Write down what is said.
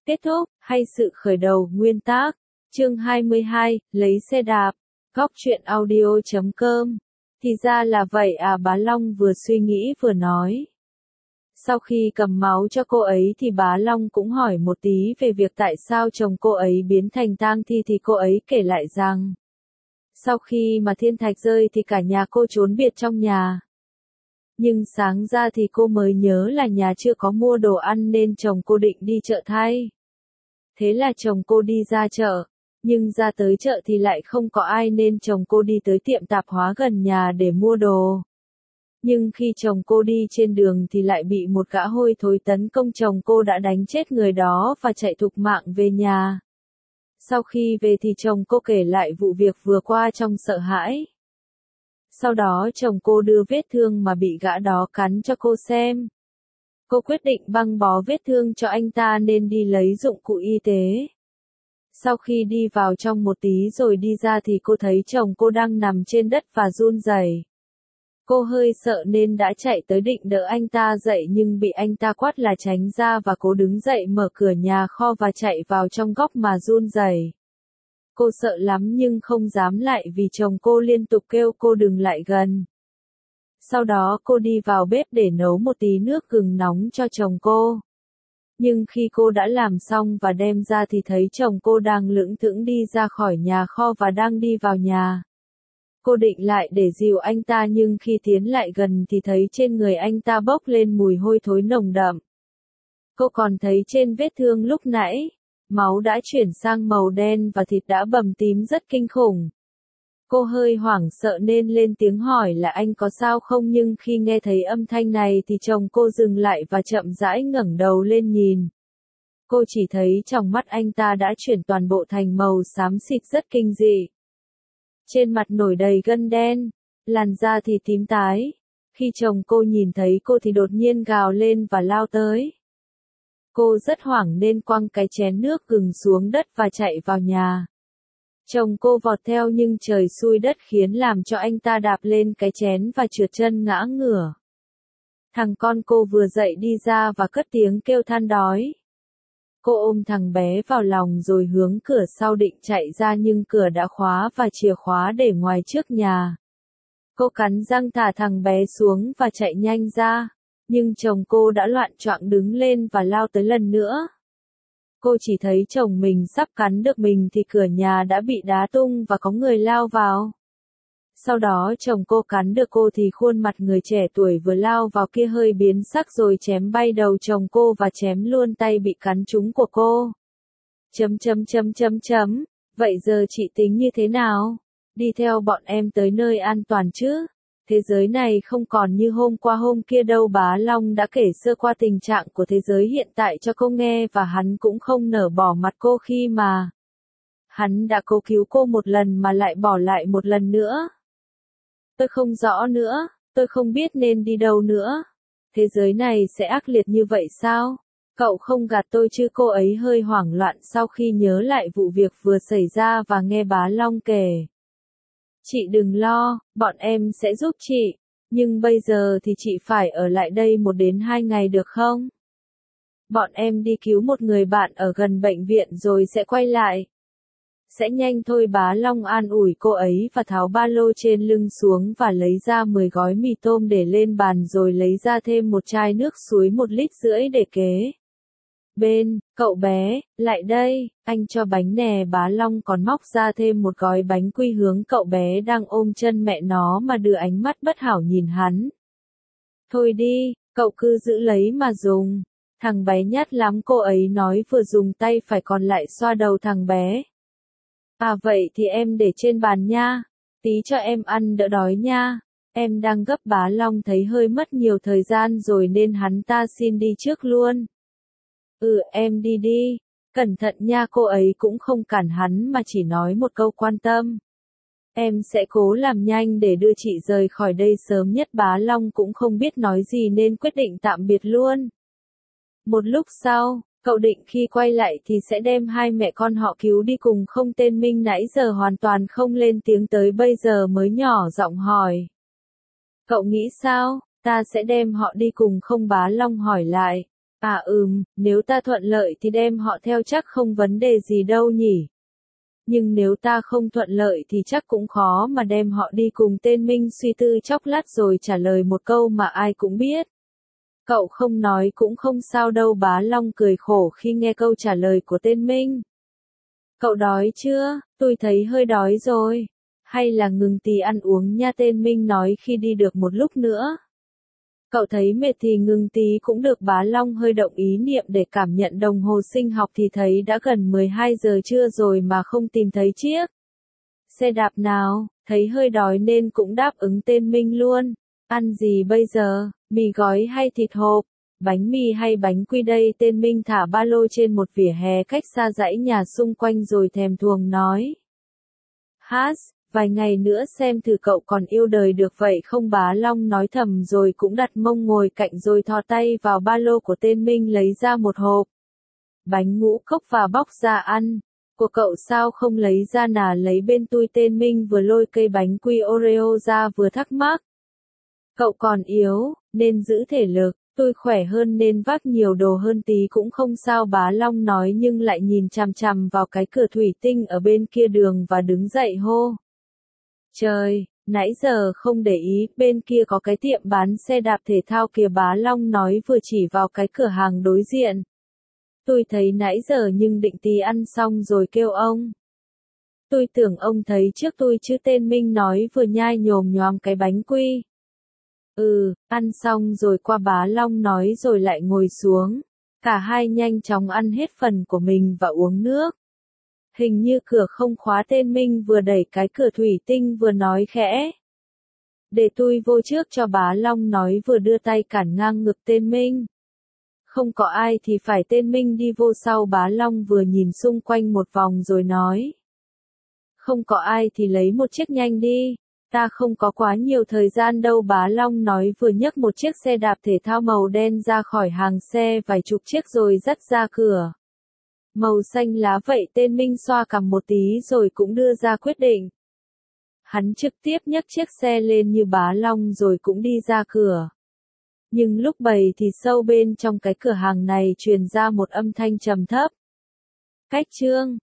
Kết thúc, hay sự khởi đầu, nguyên tác. Chương 22, lấy xe đạp. Góc truyện audio.com. Thì ra là vậy à, Bá Long vừa suy nghĩ vừa nói. Sau khi cầm máu cho cô ấy thì Bá Long cũng hỏi một tí về việc tại sao chồng cô ấy biến thành tang thi thì cô ấy kể lại rằng sau khi mà thiên thạch rơi thì cả nhà cô trốn biệt trong nhà. Nhưng sáng ra thì cô mới nhớ là nhà chưa có mua đồ ăn nên chồng cô định đi chợ thay. Thế là chồng cô đi ra chợ, nhưng ra tới chợ thì lại không có ai nên chồng cô đi tới tiệm tạp hóa gần nhà để mua đồ. Nhưng khi chồng cô đi trên đường thì lại bị một gã hôi thối tấn công, chồng cô đã đánh chết người đó và chạy thục mạng về nhà. Sau khi về thì chồng cô kể lại vụ việc vừa qua trong sợ hãi. Sau đó chồng cô đưa vết thương mà bị gã đó cắn cho cô xem. Cô quyết định băng bó vết thương cho anh ta nên đi lấy dụng cụ y tế. Sau khi đi vào trong một tí rồi đi ra thì cô thấy chồng cô đang nằm trên đất và run rẩy. Cô hơi sợ nên đã chạy tới định đỡ anh ta dậy nhưng bị anh ta quát là tránh ra và cố đứng dậy mở cửa nhà kho và chạy vào trong góc mà run rẩy. Cô sợ lắm nhưng không dám lại vì chồng cô liên tục kêu cô đừng lại gần. Sau đó cô đi vào bếp để nấu một tí nước gừng nóng cho chồng cô. Nhưng khi cô đã làm xong và đem ra thì thấy chồng cô đang lững thững đi ra khỏi nhà kho và đang đi vào nhà. Cô định lại để dìu anh ta nhưng khi tiến lại gần thì thấy trên người anh ta bốc lên mùi hôi thối nồng đậm. Cô còn thấy trên vết thương lúc nãy, máu đã chuyển sang màu đen và thịt đã bầm tím rất kinh khủng. Cô hơi hoảng sợ nên lên tiếng hỏi là anh có sao không, nhưng khi nghe thấy âm thanh này thì chồng cô dừng lại và chậm rãi ngẩng đầu lên nhìn. Cô chỉ thấy trong mắt anh ta đã chuyển toàn bộ thành màu xám xịt rất kinh dị. Trên mặt nổi đầy gân đen, làn da thì tím tái. Khi chồng cô nhìn thấy cô thì đột nhiên gào lên và lao tới. Cô rất hoảng nên quăng cái chén nước gừng xuống đất và chạy vào nhà. Chồng cô vọt theo nhưng trời xui đất khiến làm cho anh ta đạp lên cái chén và trượt chân ngã ngửa. Thằng con cô vừa dậy đi ra và cất tiếng kêu than đói. Cô ôm thằng bé vào lòng rồi hướng cửa sau định chạy ra nhưng cửa đã khóa và chìa khóa để ngoài trước nhà. Cô cắn răng thả thằng bé xuống và chạy nhanh ra, nhưng chồng cô đã loạng choạng đứng lên và lao tới lần nữa. Cô chỉ thấy chồng mình sắp cắn được mình thì cửa nhà đã bị đá tung và có người lao vào. Sau đó chồng cô cắn được cô thì khuôn mặt người trẻ tuổi vừa lao vào kia hơi biến sắc rồi chém bay đầu chồng cô và chém luôn tay bị cắn trúng của cô. Vậy giờ chị tính như thế nào? Đi theo bọn em tới nơi an toàn chứ? Thế giới này không còn như hôm qua hôm kia đâu. Bá Long đã kể sơ qua tình trạng của thế giới hiện tại cho cô nghe và hắn cũng không nở bỏ mặt cô khi mà hắn đã cố cứu cô một lần mà lại bỏ lại một lần nữa. Tôi không rõ nữa, tôi không biết nên đi đâu nữa. Thế giới này sẽ ác liệt như vậy sao? Cậu không gạt tôi chứ? Cô ấy hơi hoảng loạn sau khi nhớ lại vụ việc vừa xảy ra và nghe Bá Long kể. Chị đừng lo, bọn em sẽ giúp chị, nhưng bây giờ thì chị phải ở lại đây 1 đến 2 ngày được không? Bọn em đi cứu một người bạn ở gần bệnh viện rồi sẽ quay lại. Sẽ nhanh thôi. Bá Long an ủi cô ấy và tháo ba lô trên lưng xuống và lấy ra 10 gói mì tôm để lên bàn rồi lấy ra thêm một chai nước suối 1,5 lít để kế bên. Cậu bé, lại đây, anh cho bánh nè. Bá Long còn móc ra thêm một gói bánh quy hướng cậu bé đang ôm chân mẹ nó mà đưa ánh mắt bất hảo nhìn hắn. Thôi đi, cậu cứ giữ lấy mà dùng. Thằng bé nhát lắm, cô ấy nói vừa dùng tay phải còn lại xoa đầu thằng bé. À vậy thì em để trên bàn nha, tí cho em ăn đỡ đói nha. Em đang gấp. Bá Long thấy hơi mất nhiều thời gian rồi nên hắn ta xin đi trước luôn. Em đi đi, cẩn thận nha. Cô ấy cũng không cản hắn mà chỉ nói một câu quan tâm. Em sẽ cố làm nhanh để đưa chị rời khỏi đây sớm nhất. Bá Long cũng không biết nói gì nên quyết định tạm biệt luôn. Một lúc sau, cậu định khi quay lại thì sẽ đem hai mẹ con họ cứu đi cùng không? Tên Minh nãy giờ hoàn toàn không lên tiếng tới bây giờ mới nhỏ giọng hỏi. Cậu nghĩ sao, ta sẽ đem họ đi cùng không? Bá Long hỏi lại. Nếu ta thuận lợi thì đem họ theo chắc không vấn đề gì đâu nhỉ. Nhưng nếu ta không thuận lợi thì chắc cũng khó mà đem họ đi cùng. Tên Minh suy tư chốc lát rồi trả lời một câu mà ai cũng biết. Cậu không nói cũng không sao đâu. Bá Long cười khổ khi nghe câu trả lời của tên Minh. Cậu đói chưa? Tôi thấy hơi đói rồi. Hay là ngừng tí ăn uống nha, tên Minh nói khi đi được một lúc nữa. Cậu thấy mệt thì ngừng tí cũng được. Bá Long hơi động ý niệm để cảm nhận đồng hồ sinh học thì thấy đã gần 12 giờ trưa rồi mà không tìm thấy chiếc xe đạp nào. Thấy hơi đói nên cũng đáp ứng tên Minh luôn. Ăn gì bây giờ, mì gói hay thịt hộp? Bánh mì hay bánh quy đây? Tên Minh thả ba lô trên một vỉa hè cách xa dãy nhà xung quanh rồi thèm thuồng nói. Vài ngày nữa xem thử cậu còn yêu đời được vậy không? Bá Long nói thầm rồi cũng đặt mông ngồi cạnh rồi thò tay vào ba lô của tên Minh lấy ra một hộp bánh ngũ cốc và bóc ra ăn. Của cậu sao không lấy ra nà lấy bên tôi? Tên Minh vừa lôi cây bánh quy Oreo ra vừa thắc mắc. Cậu còn yếu, nên giữ thể lực. Tôi khỏe hơn nên vác nhiều đồ hơn tí cũng không sao. Bá Long nói nhưng lại nhìn chằm chằm vào cái cửa thủy tinh ở bên kia đường và đứng dậy hô. Trời, nãy giờ không để ý, bên kia có cái tiệm bán xe đạp thể thao kìa. Bá Long nói vừa chỉ vào cái cửa hàng đối diện. Tôi thấy nãy giờ nhưng định tí ăn xong rồi kêu ông. Tôi tưởng ông thấy trước tôi chứ, tên Minh nói vừa nhai nhồm nhoàm cái bánh quy. Ăn xong rồi qua. Bá Long nói rồi lại ngồi xuống. Cả hai nhanh chóng ăn hết phần của mình và uống nước. Hình như cửa không khóa. Tên Minh vừa đẩy cái cửa thủy tinh vừa nói khẽ. Để tôi vô trước cho. Bá Long nói vừa đưa tay cản ngang ngực tên Minh. Không có ai thì phải. Tên Minh đi vô sau. Bá Long vừa nhìn xung quanh một vòng rồi nói. Không có ai thì lấy một chiếc nhanh đi. Ta không có quá nhiều thời gian đâu. Bá Long nói vừa nhấc một chiếc xe đạp thể thao màu đen ra khỏi hàng xe vài chục chiếc rồi dắt ra cửa. Màu xanh lá vậy. Tên Minh xoa cằm một tí rồi cũng đưa ra quyết định. Hắn trực tiếp nhấc chiếc xe lên như Bá Long rồi cũng đi ra cửa. Nhưng lúc bày thì sâu bên trong cái cửa hàng này truyền ra một âm thanh trầm thấp. Cách chương